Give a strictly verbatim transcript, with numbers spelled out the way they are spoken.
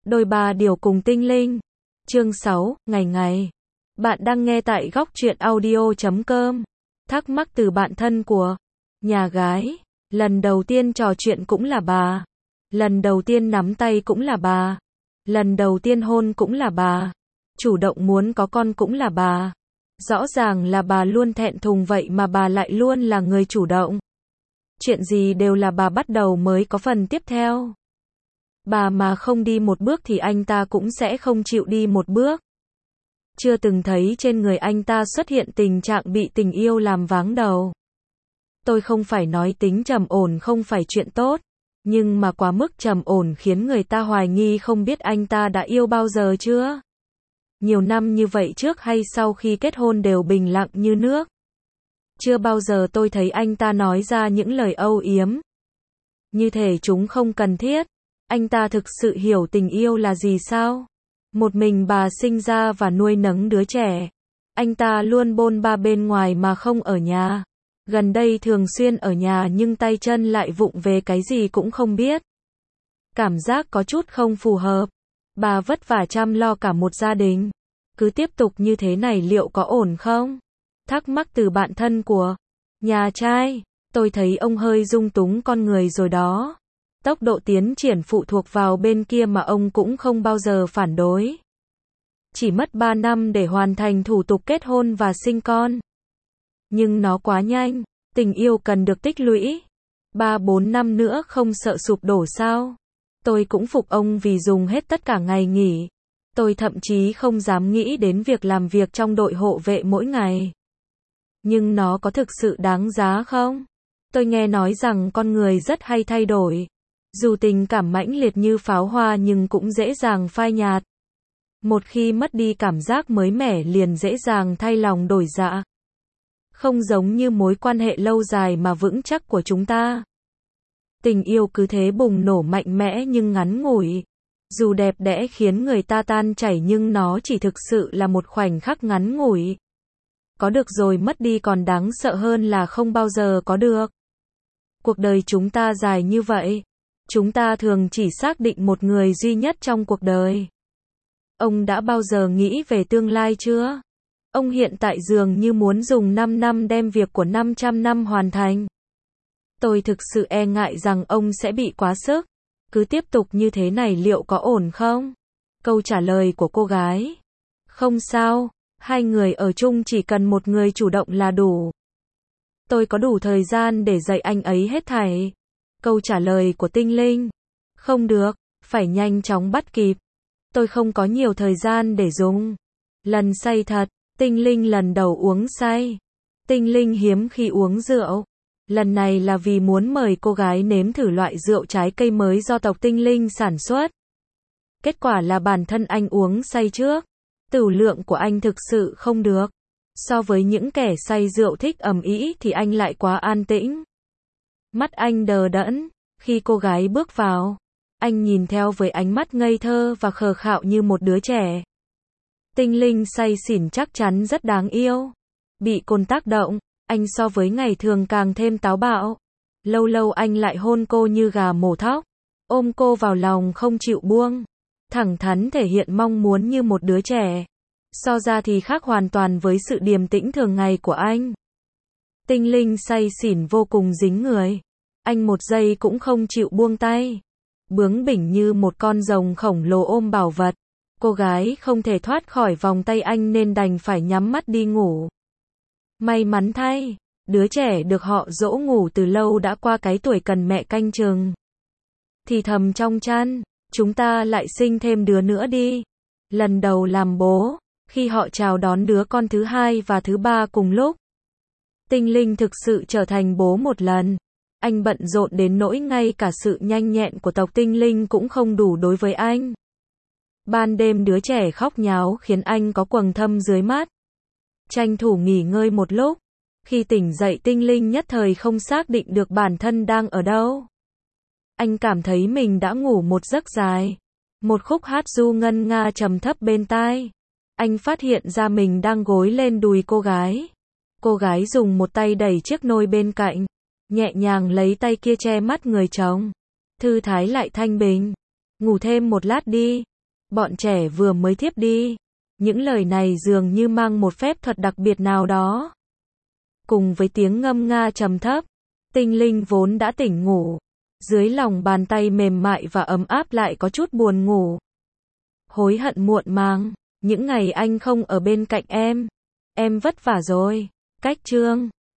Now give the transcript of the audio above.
Đôi ba điều cùng tinh linh. Chương sáu, ngày ngày. Bạn đang nghe tại góc truyện audio chấm com. Thắc mắc từ bạn thân của nhà gái. Lần đầu tiên trò chuyện cũng là bà. Lần đầu tiên nắm tay cũng là bà. Lần đầu tiên hôn cũng là bà. Chủ động muốn có con cũng là bà. Rõ ràng là bà luôn thẹn thùng vậy mà bà lại luôn là người chủ động. Chuyện gì đều là bà bắt đầu mới có phần tiếp theo. Bà mà không đi một bước thì anh ta cũng sẽ không chịu đi một bước. Chưa từng thấy trên người anh ta xuất hiện tình trạng bị tình yêu làm váng đầu. Tôi không phải nói tính trầm ổn không phải chuyện tốt, nhưng mà quá mức trầm ổn khiến người ta hoài nghi không biết anh ta đã yêu bao giờ chưa. Nhiều năm như vậy trước hay sau khi kết hôn đều bình lặng như nước. Chưa bao giờ tôi thấy anh ta nói ra những lời âu yếm. Như thể chúng không cần thiết. Anh ta thực sự hiểu tình yêu là gì sao? Một mình bà sinh ra và nuôi nấng đứa trẻ. Anh ta luôn bôn ba bên ngoài mà không ở nhà. Gần đây thường xuyên ở nhà nhưng tay chân lại vụng về cái gì cũng không biết. Cảm giác có chút không phù hợp. Bà vất vả chăm lo cả một gia đình. Cứ tiếp tục như thế này liệu có ổn không? Thắc mắc từ bạn thân của nhà trai. Tôi thấy ông hơi dung túng con người rồi đó. Tốc độ tiến triển phụ thuộc vào bên kia mà ông cũng không bao giờ phản đối. Chỉ mất ba năm để hoàn thành thủ tục kết hôn và sinh con. Nhưng nó quá nhanh, tình yêu cần được tích lũy. ba bốn năm nữa không sợ sụp đổ sao? Tôi cũng phục ông vì dùng hết tất cả ngày nghỉ. Tôi thậm chí không dám nghĩ đến việc làm việc trong đội hộ vệ mỗi ngày. Nhưng nó có thực sự đáng giá không? Tôi nghe nói rằng con người rất hay thay đổi. Dù tình cảm mãnh liệt như pháo hoa nhưng cũng dễ dàng phai nhạt. Một khi mất đi cảm giác mới mẻ liền dễ dàng thay lòng đổi dạ. Không giống như mối quan hệ lâu dài mà vững chắc của chúng ta. Tình yêu cứ thế bùng nổ mạnh mẽ nhưng ngắn ngủi. Dù đẹp đẽ khiến người ta tan chảy nhưng nó chỉ thực sự là một khoảnh khắc ngắn ngủi. Có được rồi mất đi còn đáng sợ hơn là không bao giờ có được. Cuộc đời chúng ta dài như vậy. Chúng ta thường chỉ xác định một người duy nhất trong cuộc đời. Ông đã bao giờ nghĩ về tương lai chưa? Ông hiện tại dường như muốn dùng năm năm đem việc của năm trăm năm hoàn thành. Tôi thực sự e ngại rằng ông sẽ bị quá sức. Cứ tiếp tục như thế này liệu có ổn không? Câu trả lời của cô gái. Không sao, hai người ở chung chỉ cần một người chủ động là đủ. Tôi có đủ thời gian để dạy anh ấy hết thảy. Câu trả lời của tinh linh. Không được, phải nhanh chóng bắt kịp. Tôi không có nhiều thời gian để dùng. Lần say thật, tinh linh lần đầu uống say. Tinh linh hiếm khi uống rượu. Lần này là vì muốn mời cô gái nếm thử loại rượu trái cây mới do tộc tinh linh sản xuất. Kết quả là bản thân anh uống say trước. Tửu lượng của anh thực sự không được. So với những kẻ say rượu thích ầm ĩ thì anh lại quá an tĩnh. Mắt anh đờ đẫn, khi cô gái bước vào, anh nhìn theo với ánh mắt ngây thơ và khờ khạo như một đứa trẻ. Tinh linh say xỉn chắc chắn rất đáng yêu. Bị cồn tác động, anh so với ngày thường càng thêm táo bạo. Lâu lâu anh lại hôn cô như gà mổ thóc, ôm cô vào lòng không chịu buông. Thẳng thắn thể hiện mong muốn như một đứa trẻ. So ra thì khác hoàn toàn với sự điềm tĩnh thường ngày của anh. Tinh linh say xỉn vô cùng dính người. Anh một giây cũng không chịu buông tay. Bướng bỉnh như một con rồng khổng lồ ôm bảo vật. Cô gái không thể thoát khỏi vòng tay anh nên đành phải nhắm mắt đi ngủ. May mắn thay, đứa trẻ được họ dỗ ngủ từ lâu đã qua cái tuổi cần mẹ canh chừng. Thì thầm trong chăn, chúng ta lại sinh thêm đứa nữa đi. Lần đầu làm bố, khi họ chào đón đứa con thứ hai và thứ ba cùng lúc. Tinh linh thực sự trở thành bố một lần. Anh bận rộn đến nỗi ngay cả sự nhanh nhẹn của tộc tinh linh cũng không đủ đối với anh. Ban đêm đứa trẻ khóc nháo khiến anh có quầng thâm dưới mắt. Tranh thủ nghỉ ngơi một lúc. Khi tỉnh dậy tinh linh nhất thời không xác định được bản thân đang ở đâu. Anh cảm thấy mình đã ngủ một giấc dài. Một khúc hát du ngân nga trầm thấp bên tai. Anh phát hiện ra mình đang gối lên đùi cô gái. Cô gái dùng một tay đẩy chiếc nôi bên cạnh. Nhẹ nhàng lấy tay kia che mắt người chồng. Thư thái lại thanh bình. Ngủ thêm một lát đi. Bọn trẻ vừa mới thiếp đi. Những lời này dường như mang một phép thuật đặc biệt nào đó. Cùng với tiếng ngâm nga trầm thấp, Tinh Linh vốn đã tỉnh ngủ. Dưới lòng bàn tay mềm mại và ấm áp lại có chút buồn ngủ. Hối hận muộn màng, những ngày anh không ở bên cạnh em. Em vất vả rồi. Cách chương